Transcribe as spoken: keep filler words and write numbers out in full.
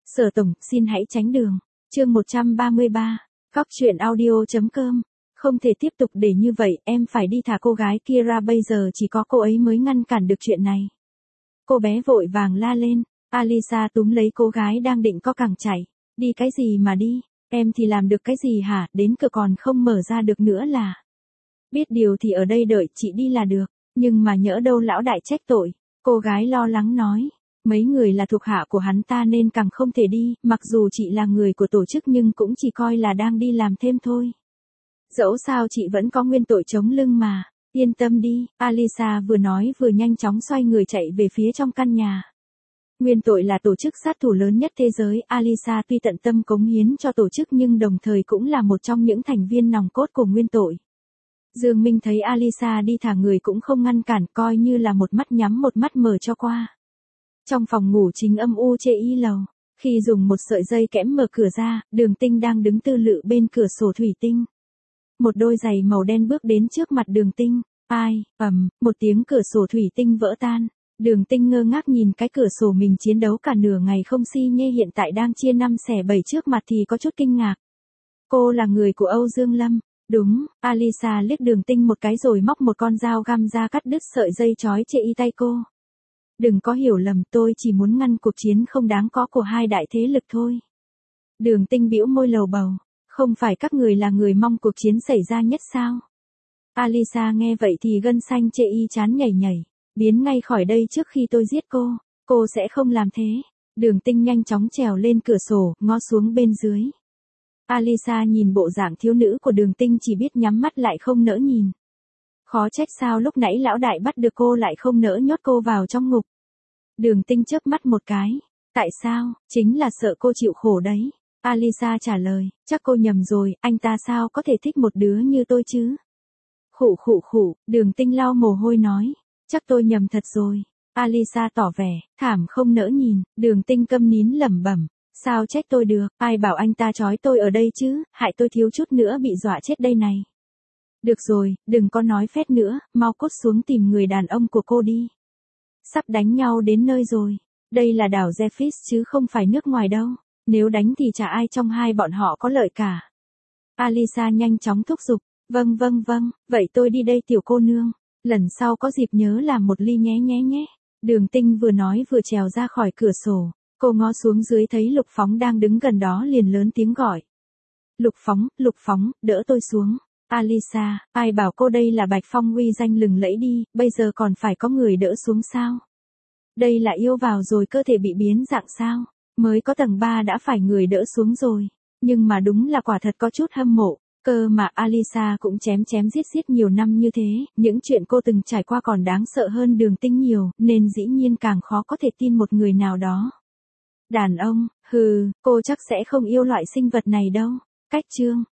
Sở tổng, xin hãy tránh đường. Chương một trăm ba mươi ba. Cóc truyện audio.com. Không thể tiếp tục để như vậy, em phải đi thả cô gái kia ra, bây giờ chỉ có cô ấy mới ngăn cản được chuyện này. Cô bé vội vàng la lên. Alisa túm lấy cô gái đang định co cẳng chạy. Đi cái gì mà đi, em thì làm được cái gì hả, đến cửa còn không mở ra được nữa là. Biết điều thì ở đây đợi chị đi là được, nhưng mà nhỡ đâu lão đại trách tội. Cô gái lo lắng nói. Mấy người là thuộc hạ của hắn ta nên càng không thể đi, mặc dù chị là người của tổ chức nhưng cũng chỉ coi là đang đi làm thêm thôi. Dẫu sao chị vẫn có nguyên tội chống lưng mà, yên tâm đi, Alisa vừa nói vừa nhanh chóng xoay người chạy về phía trong căn nhà. Nguyên tội là tổ chức sát thủ lớn nhất thế giới, Alisa tuy tận tâm cống hiến cho tổ chức nhưng đồng thời cũng là một trong những thành viên nòng cốt của nguyên tội. Dương Minh thấy Alisa đi thả người cũng không ngăn cản, coi như là một mắt nhắm một mắt mở cho qua. Trong phòng ngủ chính âm u chê y lầu, khi dùng một sợi dây kẽm mở cửa ra, Đường Tinh đang đứng tư lự bên cửa sổ thủy tinh. Một đôi giày màu đen bước đến trước mặt Đường Tinh, ai, ầm, một tiếng cửa sổ thủy tinh vỡ tan. Đường Tinh ngơ ngác nhìn cái cửa sổ mình chiến đấu cả nửa ngày không si nhê hiện tại đang chia năm xẻ bảy trước mặt thì có chút kinh ngạc. Cô là người của Âu Dương Lâm. Đúng, Alisa liếc Đường Tinh một cái rồi móc một con dao găm ra cắt đứt sợi dây trói chê y tay cô. Đừng có hiểu lầm, tôi chỉ muốn ngăn cuộc chiến không đáng có của hai đại thế lực thôi. Đường Tinh bĩu môi lầu bầu, không phải các người là người mong cuộc chiến xảy ra nhất sao? Alisa nghe vậy thì gân xanh chê y chán nhảy nhảy, biến ngay khỏi đây trước khi tôi giết cô, cô sẽ không làm thế. Đường Tinh nhanh chóng trèo lên cửa sổ, ngó xuống bên dưới. Alisa nhìn bộ dạng thiếu nữ của Đường Tinh chỉ biết nhắm mắt lại không nỡ nhìn. Khó trách sao lúc nãy lão đại bắt được cô lại không nỡ nhốt cô vào trong ngục. Đường Tinh chớp mắt một cái. Tại sao? Chính là sợ cô chịu khổ đấy. Alisa trả lời, chắc cô nhầm rồi, anh ta sao có thể thích một đứa như tôi chứ? Khụ khụ khụ, Đường Tinh lau mồ hôi nói, chắc tôi nhầm thật rồi. Alisa tỏ vẻ, thảm không nỡ nhìn. Đường Tinh câm nín lẩm bẩm, sao trách tôi được, ai bảo anh ta trói tôi ở đây chứ, hại tôi thiếu chút nữa bị dọa chết đây này. Được rồi, đừng có nói phét nữa, mau cút xuống tìm người đàn ông của cô đi. Sắp đánh nhau đến nơi rồi. Đây là đảo Zephys chứ không phải nước ngoài đâu. Nếu đánh thì chả ai trong hai bọn họ có lợi cả. Alisa nhanh chóng thúc giục. Vâng vâng vâng, vậy tôi đi đây tiểu cô nương. Lần sau có dịp nhớ làm một ly nhé nhé nhé. Đường Tinh vừa nói vừa trèo ra khỏi cửa sổ. Cô ngó xuống dưới thấy Lục Phóng đang đứng gần đó liền lớn tiếng gọi. Lục Phóng, Lục Phóng, đỡ tôi xuống. Alisa, ai bảo cô đây là Bạch Phong uy danh lừng lẫy đi, bây giờ còn phải có người đỡ xuống sao? Đây là yêu vào rồi cơ thể bị biến dạng sao? Mới có tầng ba đã phải người đỡ xuống rồi. Nhưng mà đúng là quả thật có chút hâm mộ. Cơ mà Alisa cũng chém chém giết giết nhiều năm như thế, những chuyện cô từng trải qua còn đáng sợ hơn Đường Tinh nhiều, nên dĩ nhiên càng khó có thể tin một người nào đó. Đàn ông, hừ, cô chắc sẽ không yêu loại sinh vật này đâu. Cách chương.